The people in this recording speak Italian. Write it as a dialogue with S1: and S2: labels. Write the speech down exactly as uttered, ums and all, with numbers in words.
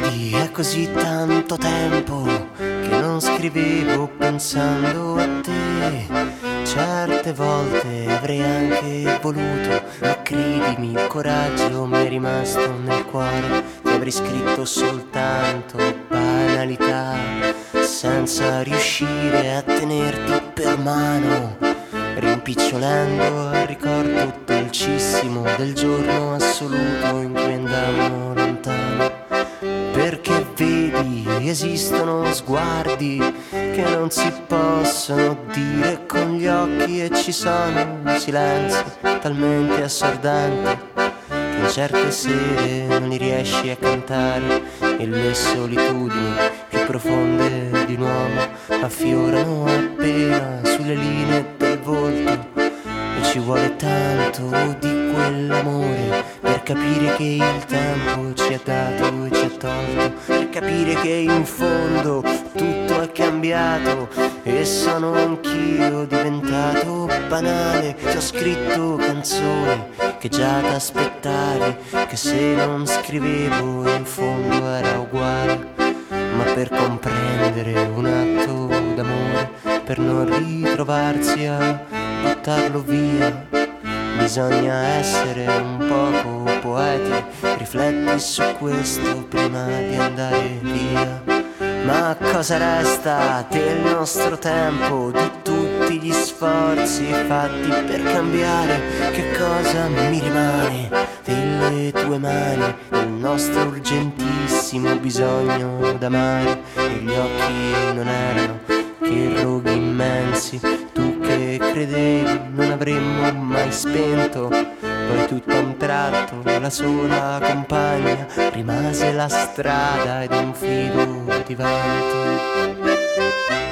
S1: vedi, è così tanto tempo che non scrivevo pensando a te. Certe volte avrei anche voluto, ma credimi, il coraggio mi è rimasto nel cuore. Ti avrei scritto soltanto banalità, senza riuscire a tenerti per mano, rimpicciolendo al ricordo dolcissimo del giorno assoluto in cui andammo lontano. Perché vedi, esistono sguardi che non si possono dire con gli occhi, e ci sono silenzi talmente assordanti che in certe sere non li riesci a cantare, e le solitudini più profonde di un uomo affiorano appena sulle linee del volto. E ci vuole tanto di quell'amore per capire che il tempo ci ha dato e ci ha tolto, per capire che in fondo tutto è cambiato e sono anch'io diventato banale. Ti ho scritto canzoni che già t'aspettavi, che se non scrivevo in fondo era uguale, ma per comprendere un atto d'amore, per non ritrovarsi a buttarlo via, bisogna essere un poco poeti. Rifletti su questo prima di andare via. Ma cosa resta del nostro tempo, di tutti gli sforzi fatti per cambiare? Che cosa mi rimane delle tue mani, del nostro urgentissimo bisogno d'amare? E gli occhi non erano che roghi immensi, tu che credevi non avremmo mai spento. Poi tutto a un tratto la sola compagna rimase la strada ed un filo di vento.